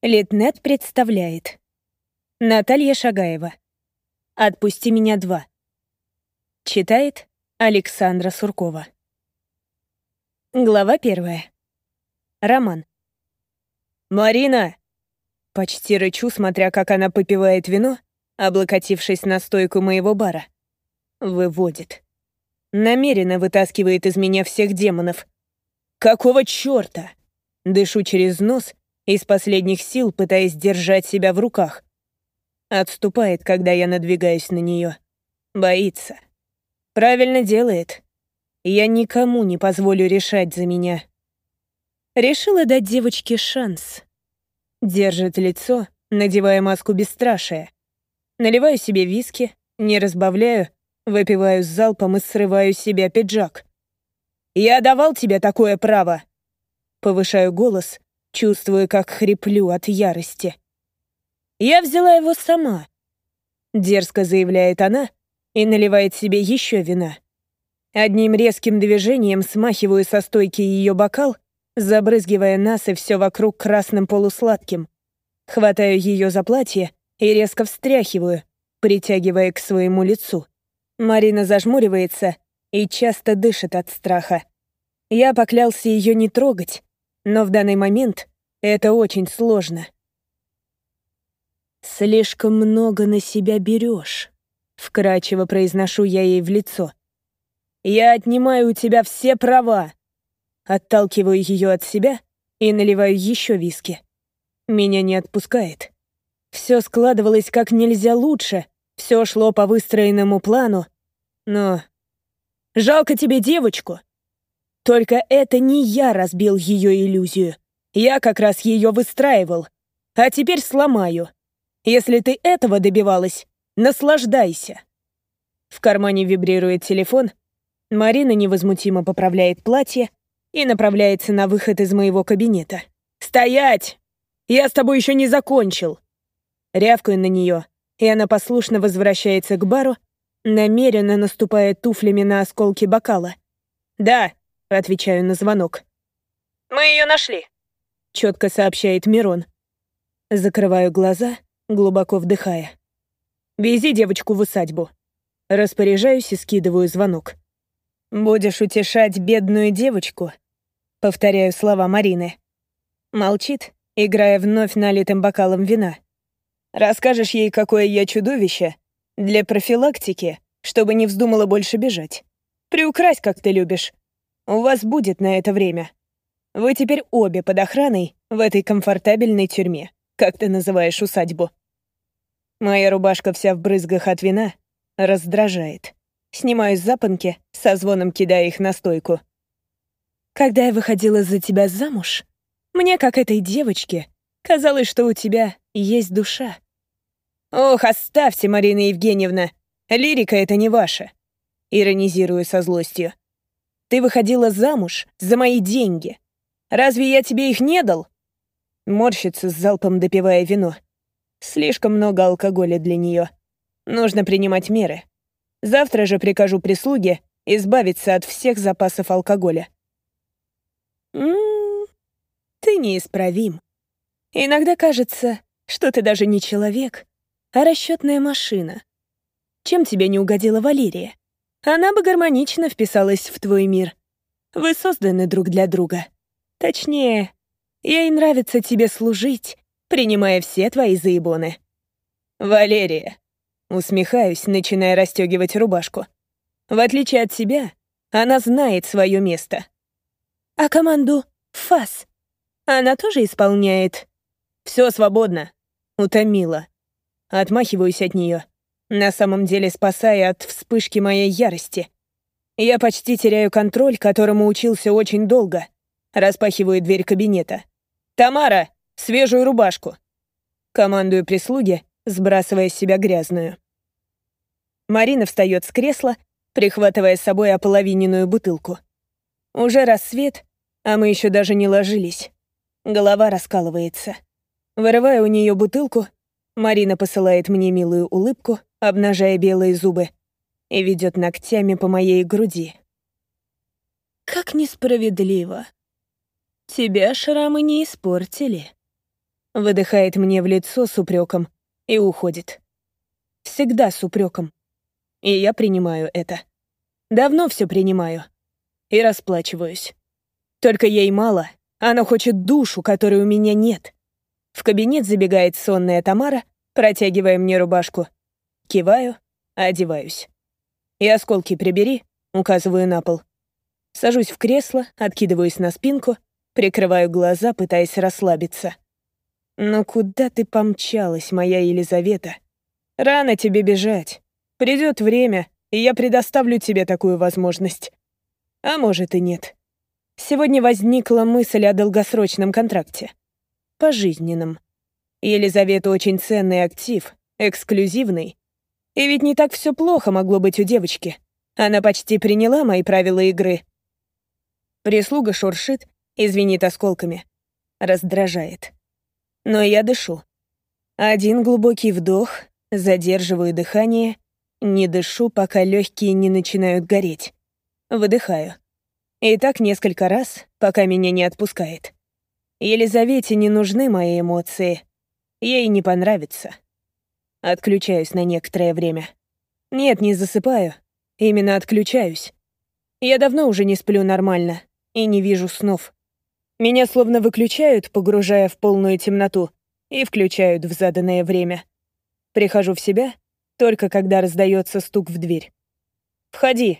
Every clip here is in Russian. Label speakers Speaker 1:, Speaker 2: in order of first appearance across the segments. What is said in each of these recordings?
Speaker 1: Литнет представляет. Наталья Шагаева. «Отпусти меня 2». Читает Александра Суркова. Глава 1. Роман. «Марина!» Почти рычу, смотря как она попивает вино, облокотившись на стойку моего бара. Выводит. Намеренно вытаскивает из меня всех демонов. «Какого чёрта?» Дышу через нос, из последних сил пытаясь держать себя в руках. Отступает, когда я надвигаюсь на нее. Боится. Правильно делает. Я никому не позволю решать за меня. Решила дать девочке шанс. Держит лицо, надевая маску бесстрашия. Наливаю себе виски, не разбавляю, выпиваю с залпом и срываю с себя пиджак. «Я давал тебе такое право!» Повышаю голос, чувствую, как хриплю от ярости. «Я взяла его сама», — дерзко заявляет она и наливает себе еще вина. Одним резким движением смахиваю со стойки ее бокал, забрызгивая нас и все вокруг красным полусладким. Хватаю ее за платье и резко встряхиваю, притягивая к своему лицу. Марина зажмуривается и часто дышит от страха. Я поклялся ее не трогать, но в данный момент это очень сложно. «Слишком много на себя берешь», — вкрадчиво произношу я ей в лицо. «Я отнимаю у тебя все права». Отталкиваю ее от себя и наливаю еще виски. Меня не отпускает. Все складывалось как нельзя лучше, все шло по выстроенному плану, но... «Жалко тебе девочку!» Только это не я разбил ее иллюзию. Я как раз ее выстраивал. А теперь сломаю. Если ты этого добивалась, наслаждайся. В кармане вибрирует телефон. Марина невозмутимо поправляет платье и направляется на выход из моего кабинета. «Стоять! Я с тобой еще не закончил!» Рявкаю на нее, и она послушно возвращается к бару, намеренно наступая туфлями на осколки бокала. «Да», — отвечаю на звонок. «Мы ее нашли», — четко сообщает Мирон. Закрываю глаза, глубоко вдыхая. «Вези девочку в усадьбу». Распоряжаюсь и скидываю звонок. «Будешь утешать бедную девочку?» Повторяю слова Марины. Молчит, играя вновь налитым бокалом вина. «Расскажешь ей, какое я чудовище? Для профилактики, чтобы не вздумала больше бежать. Приукрась, как ты любишь. У вас будет на это время. Вы теперь обе под охраной в этой комфортабельной тюрьме, как ты называешь усадьбу». Моя рубашка вся в брызгах от вина раздражает. Снимаю запонки, со звоном кидая их на стойку. «Когда я выходила за тебя замуж, мне, как этой девочке, казалось, что у тебя есть душа». «Ох, оставьте, Марина Евгеньевна! Лирика — это не ваша!» Иронизирую со злостью. «Ты выходила замуж за мои деньги. Разве я тебе их не дал?» Морщится, с залпом допивая вино. Слишком много алкоголя для нее. Нужно принимать меры. Завтра же прикажу прислуге избавиться от всех запасов алкоголя. Ты неисправим. Иногда кажется, что ты даже не человек, а расчетная машина. Чем тебе не угодила Валерия? Она бы гармонично вписалась в твой мир. Вы созданы друг для друга. Точнее, ей нравится тебе служить, принимая все твои заебоны. Валерия. Усмехаюсь, начиная расстегивать рубашку. В отличие от тебя, она знает свое место. А команду «ФАС» она тоже исполняет? Все свободно. Утомила. Отмахиваюсь от нее, на самом деле спасая от вспышки моей ярости. Я почти теряю контроль, которому учился очень долго. Распахиваю дверь кабинета. «Тамара, свежую рубашку!» Командую прислуге, сбрасывая с себя грязную. Марина встает с кресла, прихватывая с собой ополовиненную бутылку. Уже рассвет, а мы еще даже не ложились. Голова раскалывается. Вырываю у нее бутылку, Марина посылает мне милую улыбку, обнажая белые зубы, и ведет ногтями по моей груди. «Как несправедливо. Тебя шрамы не испортили». Выдыхает мне в лицо с упреком и уходит. Всегда с упреком. И я принимаю это. Давно все принимаю. И расплачиваюсь. Только ей мало. Она хочет душу, которой у меня нет. В кабинет забегает сонная Тамара, протягивая мне рубашку. Киваю, одеваюсь. «И осколки прибери», — указываю на пол. Сажусь в кресло, откидываюсь на спинку, прикрываю глаза, пытаясь расслабиться. «Ну куда ты помчалась, моя Елизавета? Рано тебе бежать. Придет время, и я предоставлю тебе такую возможность. А может и нет. Сегодня возникла мысль о долгосрочном контракте. Пожизненном. Елизавета очень ценный актив, эксклюзивный. И ведь не так все плохо могло быть у девочки. Она почти приняла мои правила игры. Прислуга шуршит и звенит осколками. Раздражает. Но я дышу. Один глубокий вдох, задерживаю дыхание, не дышу, пока легкие не начинают гореть. Выдыхаю. И так несколько раз, пока меня не отпускает. Елизавете не нужны мои эмоции. Ей не понравится. Отключаюсь на некоторое время. Нет, не засыпаю. Именно отключаюсь. Я давно уже не сплю нормально и не вижу снов. Меня словно выключают, погружая в полную темноту, и включают в заданное время. Прихожу в себя только когда раздается стук в дверь. «Входи».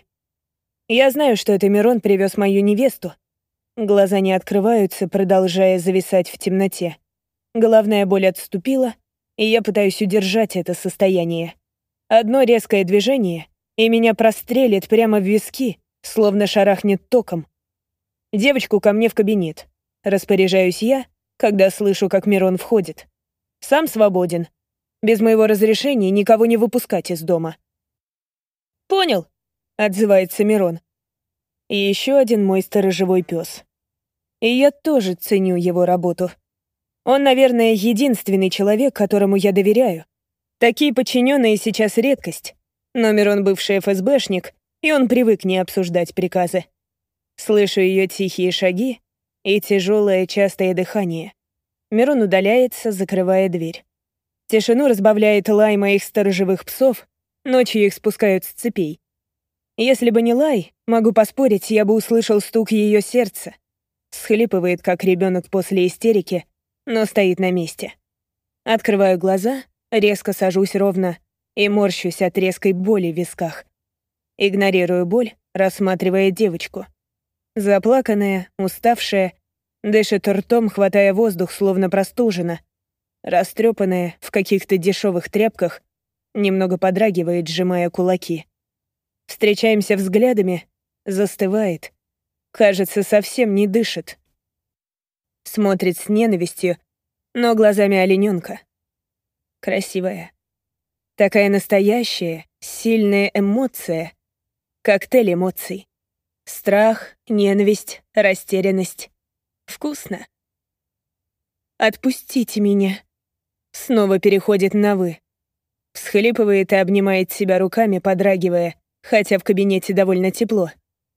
Speaker 1: Я знаю, что это Мирон привез мою невесту. Глаза не открываются, продолжая зависать в темноте. Головная боль отступила, и я пытаюсь удержать это состояние. Одно резкое движение, и меня прострелит прямо в виски, словно шарахнет током. Девочку ко мне в кабинет. Распоряжаюсь я, когда слышу, как Мирон входит. Сам свободен. Без моего разрешения никого не выпускать из дома. «Понял», — отзывается Мирон. И еще один мой сторожевой пес. И я тоже ценю его работу. Он, наверное, единственный человек, которому я доверяю. Такие подчиненные сейчас редкость. Но Мирон бывший ФСБшник, и он привык не обсуждать приказы. Слышу ее тихие шаги и тяжелое частое дыхание. Мирон удаляется, закрывая дверь. Тишину разбавляет лай моих сторожевых псов, ночью их спускают с цепей. Если бы не лай, могу поспорить, я бы услышал стук ее сердца. Схлипывает, как ребенок после истерики, но стоит на месте. Открываю глаза, резко сажусь ровно и морщусь от резкой боли в висках. Игнорирую боль, рассматривая девочку. Заплаканная, уставшая, дышит ртом, хватая воздух, словно простужена. Растрепанная, в каких-то дешевых тряпках, немного подрагивает, сжимая кулаки. Встречаемся взглядами, застывает. Кажется, совсем не дышит. Смотрит с ненавистью, но глазами олененка. Красивая. Такая настоящая, сильная эмоция. Коктейль эмоций. Страх, ненависть, растерянность. Вкусно. «Отпустите меня». Снова переходит на «вы». Всхлипывает и обнимает себя руками, подрагивая, хотя в кабинете довольно тепло.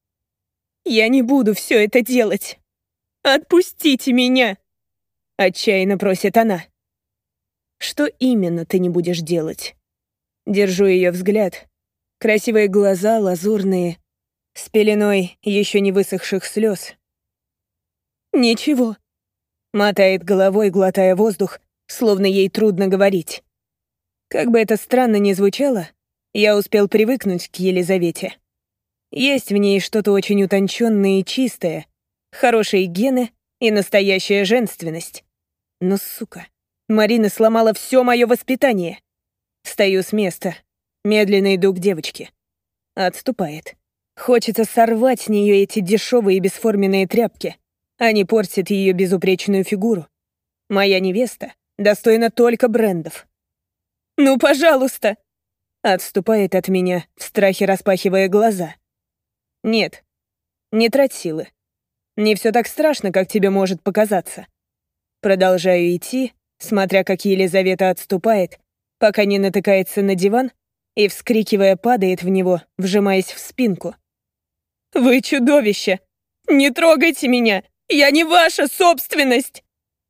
Speaker 1: «Я не буду все это делать. Отпустите меня!» Отчаянно просит она. «Что именно ты не будешь делать?» Держу ее взгляд. Красивые глаза, лазурные, с пеленой еще не высохших слез. «Ничего», — мотает головой, глотая воздух, словно ей трудно говорить. Как бы это странно ни звучало, я успел привыкнуть к Елизавете. Есть в ней что-то очень утонченное и чистое, хорошие гены и настоящая женственность. Но, сука, Марина сломала все мое воспитание. Встаю с места, медленно иду к девочке. Отступает. Хочется сорвать с нее эти дешевые бесформенные тряпки. Они портят ее безупречную фигуру. Моя невеста достойна только брендов. «Ну, пожалуйста!» Отступает от меня, в страхе распахивая глаза. «Нет, не трать силы. Не все так страшно, как тебе может показаться». Продолжаю идти, смотря как Елизавета отступает, пока не натыкается на диван и, вскрикивая, падает в него, вжимаясь в спинку. «Вы чудовище! Не трогайте меня! Я не ваша собственность!»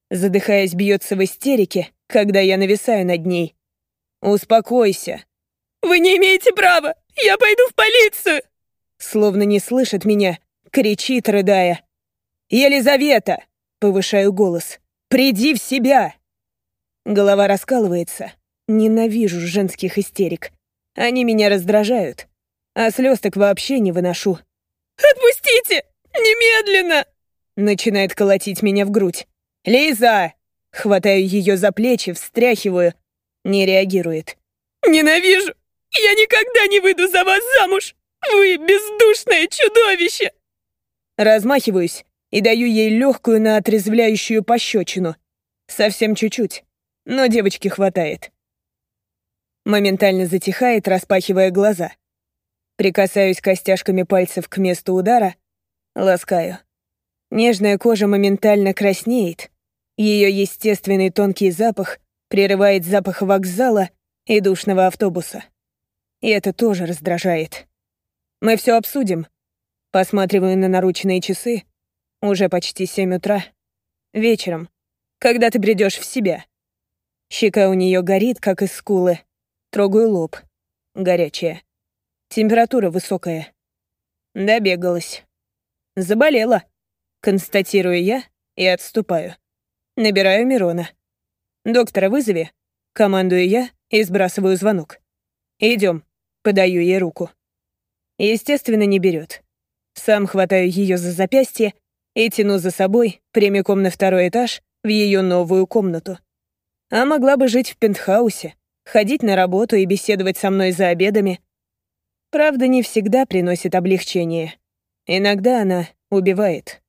Speaker 1: Задыхаясь, бьется в истерике, когда я нависаю над ней. «Успокойся!» «Вы не имеете права! Я пойду в полицию!» Словно не слышит меня, кричит, рыдая. «Елизавета!» — повышаю голос. «Приди в себя!» Голова раскалывается. Ненавижу женских истерик. Они меня раздражают. А слез так вообще не выношу. «Отпустите! Немедленно!» Начинает колотить меня в грудь. «Лиза!» Хватаю ее за плечи, встряхиваю. Не реагирует. «Ненавижу! Я никогда не выйду за вас замуж! Вы бездушное чудовище!» Размахиваюсь и даю ей легкую на отрезвляющую пощечину. Совсем чуть-чуть, но девочки хватает. Моментально затихает, распахивая глаза. Прикасаюсь костяшками пальцев к месту удара, ласкаю. Нежная кожа моментально краснеет. Ее естественный тонкий запах прерывает запах вокзала и душного автобуса. И это тоже раздражает. Мы все обсудим. Посматриваю на наручные часы. Уже почти 7 утра. Вечером, когда ты придешь в себя. Щека у нее горит, как из скулы. Трогаю лоб. Горячая. Температура высокая. Добегалась. Заболела. Констатирую я и отступаю. Набираю Мирона. «Доктора вызови». Командую я и сбрасываю звонок. Идем. Подаю ей руку. Естественно, не берет. Сам хватаю ее за запястье и тяну за собой прямиком на 2-й этаж в ее новую комнату. А могла бы жить в пентхаусе, ходить на работу и беседовать со мной за обедами. Правда, не всегда приносит облегчение. Иногда она убивает.